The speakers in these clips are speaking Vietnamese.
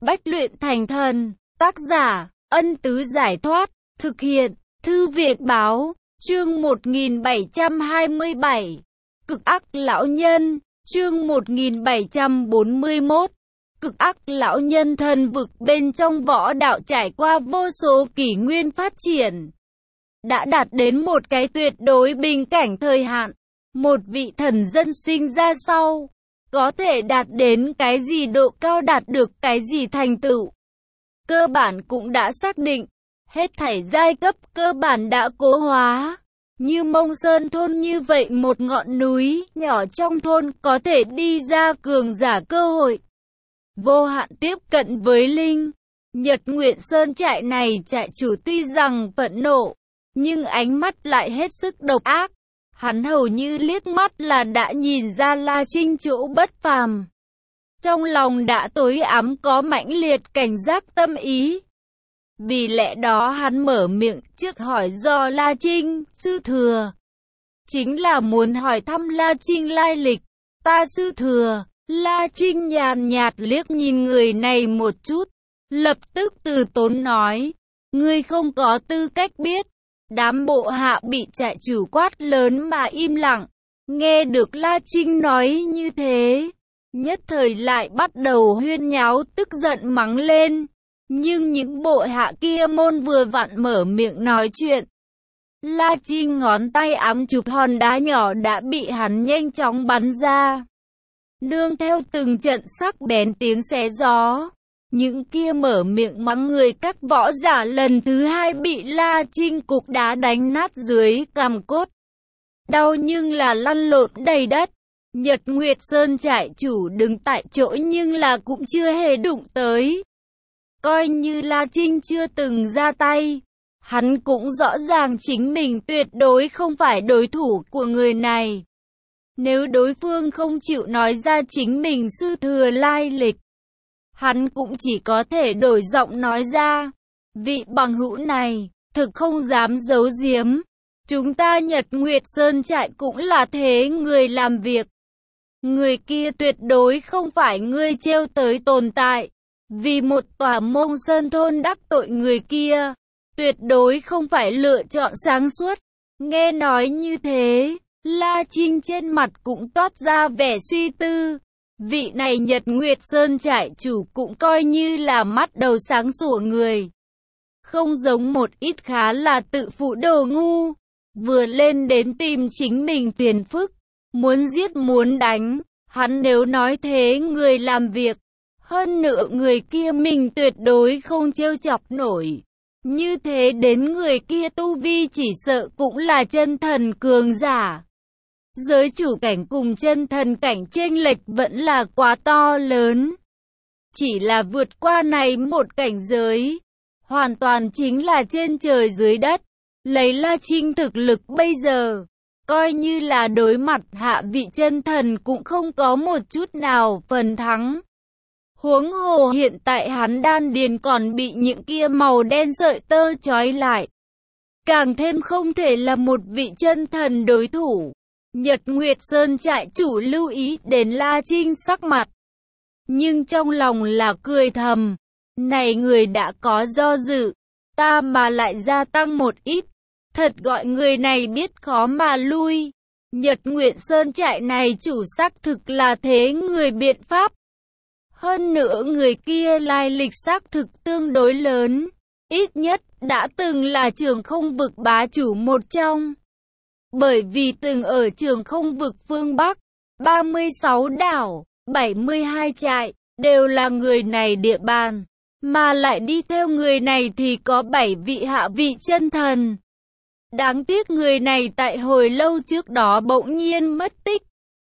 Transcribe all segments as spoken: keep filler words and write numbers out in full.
Bách luyện thành thần. Tác giả, Ân Tứ Giải Thoát. Thực hiện, Thư viện Báo. Chương một nghìn bảy trăm hai mươi bảy. Cực ác lão nhân. Chương một nghìn bảy trăm bốn mươi mốt. Cực ác lão nhân. Thần vực bên trong võ đạo trải qua vô số kỷ nguyên phát triển, đã đạt đến một cái tuyệt đối bình cảnh thời hạn. Một vị thần dân sinh ra sau, có thể đạt đến cái gì độ cao, đạt được cái gì thành tựu, cơ bản cũng đã xác định. Hết thảy giai cấp cơ bản đã cố hóa. Như Mông Sơn thôn như vậy một ngọn núi nhỏ trong thôn có thể đi ra cường giả cơ hội vô hạn tiếp cận với Linh. Nhật Nguyện Sơn trại này trại chủ tuy rằng phẫn nộ, nhưng ánh mắt lại hết sức độc ác. Hắn hầu như liếc mắt là đã nhìn ra La Trinh chỗ bất phàm. Trong lòng đã tối ám có mãnh liệt cảnh giác tâm ý. Vì lẽ đó hắn mở miệng trước hỏi do La Trinh, sư thừa. Chính là muốn hỏi thăm La Trinh lai lịch. Ta sư thừa. La Trinh nhàn nhạt liếc nhìn người này một chút, lập tức từ tốn nói, ngươi không có tư cách biết. Đám bộ hạ bị trại chủ quát lớn mà im lặng. Nghe được La Trinh nói như thế, nhất thời lại bắt đầu huyên nháo tức giận mắng lên. Nhưng những bộ hạ kia môn vừa vặn mở miệng nói chuyện, La Trinh ngón tay ám chụp hòn đá nhỏ đã bị hắn nhanh chóng bắn ra. Nương theo từng trận sắc bén tiếng xé gió, những kia mở miệng mắng người các võ giả lần thứ hai bị La Trinh cục đá đánh nát dưới cằm cốt. Đau nhưng là lăn lộn đầy đất. Nhật Nguyệt Sơn trại chủ đứng tại chỗ nhưng là cũng chưa hề đụng tới. Coi như La Trinh chưa từng ra tay, hắn cũng rõ ràng chính mình tuyệt đối không phải đối thủ của người này. Nếu đối phương không chịu nói ra chính mình sư thừa lai lịch, hắn cũng chỉ có thể đổi giọng nói ra. Vị bằng hữu này, thực không dám giấu giếm. Chúng ta Nhật Nguyệt Sơn trại cũng là thế người làm việc. Người kia tuyệt đối không phải ngươi trêu tới tồn tại. Vì một tòa Mông Sơn thôn đắc tội người kia, tuyệt đối không phải lựa chọn sáng suốt. Nghe nói như thế, La Trinh trên mặt cũng toát ra vẻ suy tư. Vị này Nhật Nguyệt Sơn trại chủ cũng coi như là mắt đầu sáng sủa người. Không giống một ít khá là tự phụ đồ ngu. Vừa lên đến tìm chính mình phiền phức, muốn giết muốn đánh. Hắn nếu nói thế người làm việc, hơn nữa người kia mình tuyệt đối không trêu chọc nổi. Như thế đến người kia tu vi chỉ sợ cũng là chân thần cường giả. Giới chủ cảnh cùng chân thần cảnh chênh lệch vẫn là quá to lớn. Chỉ là vượt qua này một cảnh giới, hoàn toàn chính là trên trời dưới đất. Lấy La Trinh thực lực bây giờ, coi như là đối mặt hạ vị chân thần cũng không có một chút nào phần thắng. Huống hồ hiện tại hắn đan điền còn bị những kia màu đen sợi tơ trói lại, càng thêm không thể là một vị chân thần đối thủ. Nhật Nguyệt Sơn trại chủ lưu ý đến La Trinh sắc mặt, nhưng trong lòng là cười thầm, này người đã có do dự, ta mà lại gia tăng một ít, thật gọi người này biết khó mà lui. Nhật Nguyệt Sơn trại này chủ xác thực là thế người biện pháp. Hơn nữa người kia lai lịch xác thực tương đối lớn, ít nhất đã từng là trường không vực bá chủ một trong. Bởi vì từng ở trường không vực phương Bắc, ba mươi sáu đảo, bảy mươi hai trại, đều là người này địa bàn. Mà lại đi theo người này thì có bảy vị hạ vị chân thần. Đáng tiếc người này tại hồi lâu trước đó bỗng nhiên mất tích.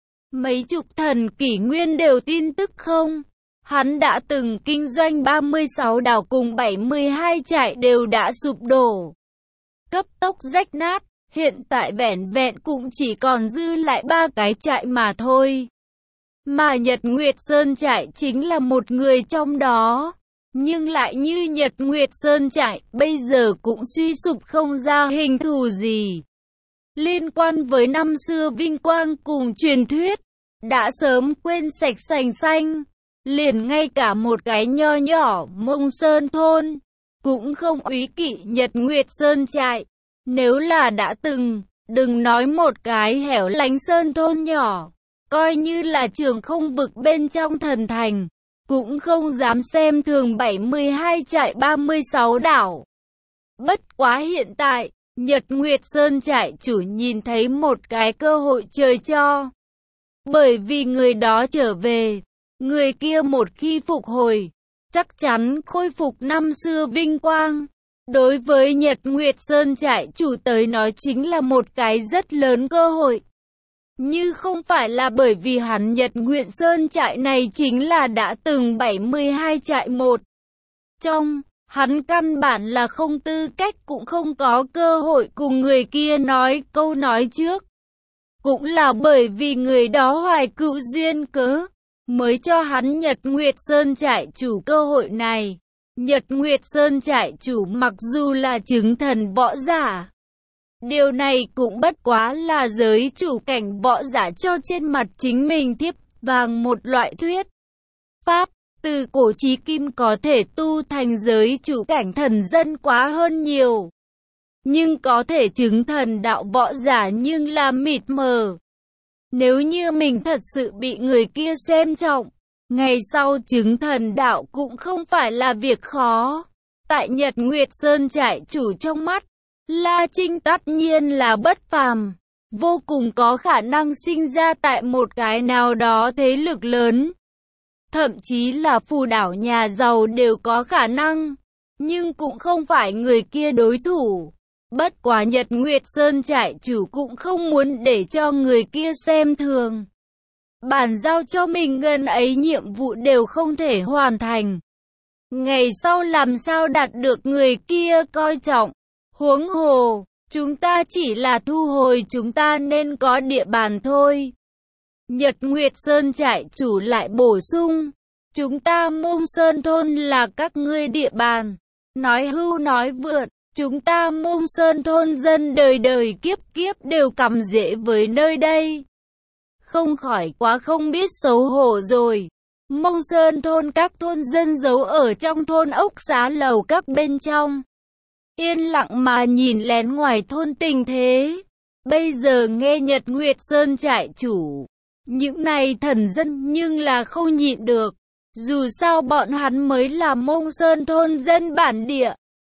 Mấy chục thần kỷ nguyên đều tin tức không. Hắn đã từng kinh doanh ba mươi sáu đảo cùng bảy mươi hai trại đều đã sụp đổ, cấp tốc rách nát. Hiện tại vẻn vẹn cũng chỉ còn dư lại ba cái trại mà thôi. Mà Nhật Nguyệt Sơn trại chính là một người trong đó. Nhưng lại như Nhật Nguyệt Sơn trại bây giờ cũng suy sụp không ra hình thù gì. Liên quan với năm xưa vinh quang cùng truyền thuyết, đã sớm quên sạch sành xanh. liền ngay cả một cái nho nhỏ Mông Sơn thôn cũng không úy kỵ Nhật Nguyệt Sơn trại. Nếu là đã từng, đừng nói một cái hẻo lánh sơn thôn nhỏ, coi như là trường không vực bên trong thần thành, cũng không dám xem thường bảy mươi hai trại ba mươi sáu đảo. Bất quá hiện tại, Nhật Nguyệt Sơn trại chủ nhìn thấy một cái cơ hội trời cho. Bởi vì người đó trở về, người kia một khi phục hồi, chắc chắn khôi phục năm xưa vinh quang. Đối với Nhật Nguyệt Sơn trại chủ tới nói chính là một cái rất lớn cơ hội. Như không phải là bởi vì hắn Nhật Nguyệt Sơn trại này chính là đã từng bảy mươi hai trại một trong, hắn căn bản là không tư cách cũng không có cơ hội cùng người kia nói câu nói trước. Cũng là bởi vì người đó hoài cựu duyên cớ, mới cho hắn Nhật Nguyệt Sơn trại chủ cơ hội này. Nhật Nguyệt Sơn trại chủ mặc dù là chứng thần võ giả, điều này cũng bất quá là giới chủ cảnh võ giả cho trên mặt chính mình thiếp vàng một loại thuyết pháp. Từ cổ chí kim có thể tu thành giới chủ cảnh thần dân quá hơn nhiều, nhưng có thể chứng thần đạo võ giả nhưng là mịt mờ. Nếu như mình thật sự bị người kia xem trọng, ngày sau chứng thần đạo cũng không phải là việc khó. Tại Nhật Nguyệt Sơn trại chủ trong mắt, La Trinh tất nhiên là bất phàm, vô cùng có khả năng sinh ra tại một cái nào đó thế lực lớn. Thậm chí là phù đảo nhà giàu đều có khả năng, nhưng cũng không phải người kia đối thủ. Bất quá Nhật Nguyệt Sơn trại chủ cũng không muốn để cho người kia xem thường. Bàn giao cho mình ngân ấy nhiệm vụ đều không thể hoàn thành, ngày sau làm sao đạt được người kia coi trọng. Huống hồ, chúng ta chỉ là thu hồi chúng ta nên có địa bàn thôi. Nhật Nguyệt Sơn trại chủ lại bổ sung, chúng ta Mông Sơn thôn là các ngươi địa bàn. Nói hưu nói vượt, chúng ta Mông Sơn thôn dân đời đời kiếp kiếp đều cắm rễ với nơi đây. Không khỏi quá không biết xấu hổ rồi. Mông Sơn thôn các thôn dân giấu ở trong thôn ốc xá lầu các bên trong, yên lặng mà nhìn lén ngoài thôn tình thế. Bây giờ nghe Nhật Nguyệt Sơn trại chủ, những này thần dân nhưng là không nhịn được. Dù sao bọn hắn mới là Mông Sơn thôn dân bản địa.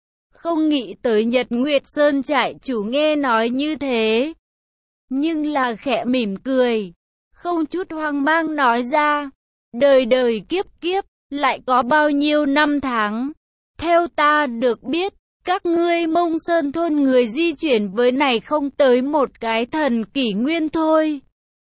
Không nghĩ tới Nhật Nguyệt Sơn trại chủ nghe nói như thế, nhưng là khẽ mỉm cười, không chút hoang mang nói ra, đời đời kiếp kiếp, lại có bao nhiêu năm tháng. Theo ta được biết, các ngươi Mông Sơn thôn người di chuyển với này không tới một cái thần kỷ nguyên thôi.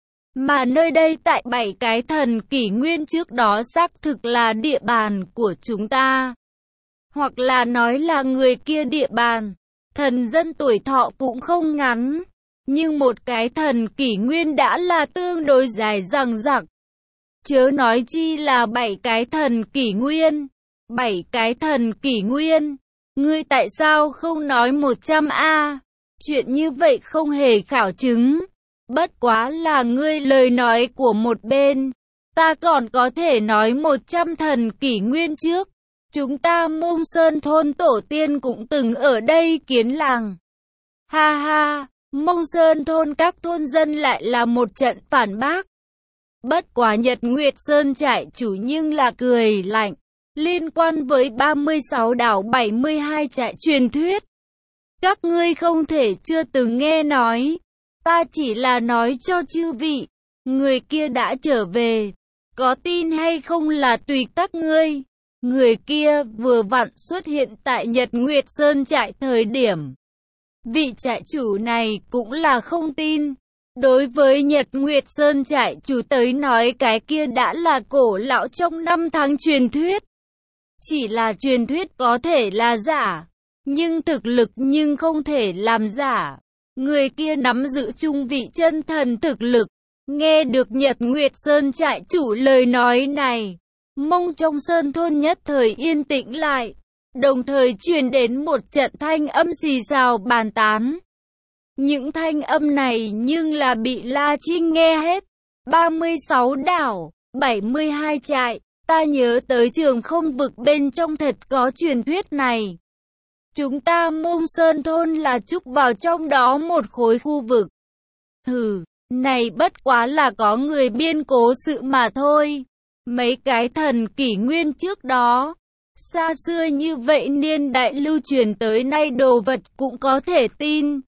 Mà nơi đây tại bảy cái thần kỷ nguyên trước đó xác thực là địa bàn của chúng ta. Hoặc là nói là người kia địa bàn. Thần dân tuổi thọ cũng không ngắn, nhưng một cái thần kỷ nguyên đã là tương đối dài dằng dặc. Chớ nói chi là bảy cái thần kỷ nguyên. Bảy cái thần kỷ nguyên. Ngươi tại sao không nói một trăm a? Chuyện như vậy không hề khảo chứng. Bất quá là ngươi lời nói của một bên. Ta còn có thể nói một trăm thần kỷ nguyên trước. Chúng ta Mông Sơn thôn tổ tiên cũng từng ở đây kiến làng. Ha ha, Mông Sơn thôn các thôn dân lại là một trận phản bác. Bất quá Nhật Nguyệt Sơn trại chủ nhưng là cười lạnh. Liên quan với ba mươi sáu đảo bảy mươi hai trại truyền thuyết, các ngươi không thể chưa từng nghe nói. Ta chỉ là nói cho chư vị, người kia đã trở về, có tin hay không là tùy các ngươi. Người kia vừa vặn xuất hiện tại Nhật Nguyệt Sơn trại thời điểm. Vị trại chủ này cũng là không tin. Đối với Nhật Nguyệt Sơn trại chủ tới nói cái kia đã là cổ lão trong năm tháng truyền thuyết. Chỉ là truyền thuyết có thể là giả, nhưng thực lực nhưng không thể làm giả. Người kia nắm giữ trung vị chân thần thực lực. Nghe được Nhật Nguyệt Sơn trại chủ lời nói này, Mông trong sơn thôn nhất thời yên tĩnh lại, đồng thời truyền đến một trận thanh âm xì xào bàn tán. Những thanh âm này nhưng là bị La Trinh nghe hết. ba mươi sáu đảo, bảy mươi hai trại, Ta nhớ tới trường không vực bên trong thật có truyền thuyết này. Chúng ta Mông Sơn thôn là trúc vào trong đó một khối khu vực. Hừ, này bất quá là có người biên cố sự mà thôi. Mấy cái thần kỷ nguyên trước đó, xa xưa như vậy niên đại lưu truyền tới nay đồ vật cũng có thể tin.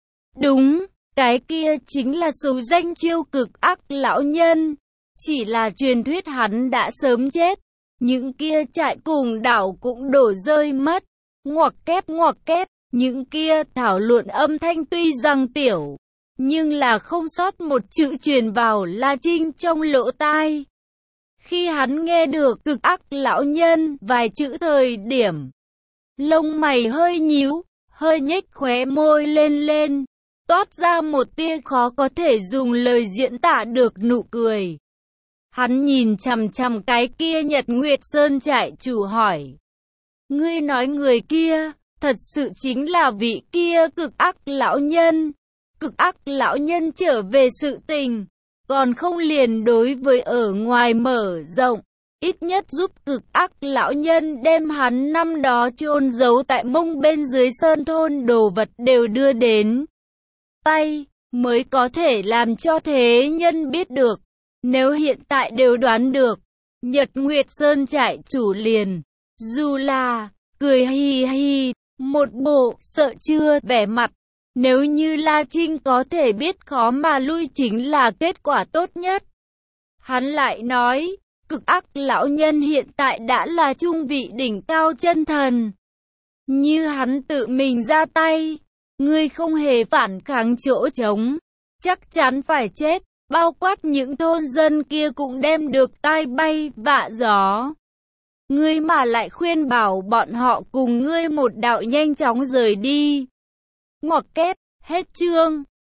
Đúng, cái kia chính là số danh chiêu cực ác lão nhân. Chỉ là truyền thuyết hắn đã sớm chết. Những kia trại cùng đảo cũng đổ rơi mất. Ngoặc kép ngoặc kép, những kia thảo luận âm thanh tuy rằng tiểu, nhưng là không sót một chữ truyền vào La Trinh trong lỗ tai. Khi hắn nghe được cực ác lão nhân vài chữ thời điểm, lông mày hơi nhíu, hơi nhếch khóe môi lên lên, toát ra một tia khó có thể dùng lời diễn tả được nụ cười. Hắn nhìn chằm chằm cái kia Nhật Nguyệt Sơn trại chủ hỏi. Ngươi nói người kia, thật sự chính là vị kia cực ác lão nhân. Cực ác lão nhân trở về sự tình, còn không liền đối với ở ngoài mở rộng. Ít nhất giúp cực ác lão nhân đem hắn năm đó chôn giấu tại Mông bên dưới sơn thôn đồ vật đều đưa đến tay, mới có thể làm cho thế nhân biết được. Nếu hiện tại đều đoán được, Nhật Nguyệt Sơn trại chủ liền, dù là, cười hi hi, một bộ, sợ chưa, vẻ mặt. Nếu như La Trinh có thể biết khó mà lui chính là kết quả tốt nhất. Hắn lại nói, cực ác lão nhân hiện tại đã là trung vị đỉnh cao chân thần. Như hắn tự mình ra tay, ngươi không hề phản kháng chỗ trống, chắc chắn phải chết. Bao quát những thôn dân kia cũng đem được tai bay vạ gió. Ngươi mà lại khuyên bảo bọn họ cùng ngươi một đạo nhanh chóng rời đi. Ngoặc kép, hết chương.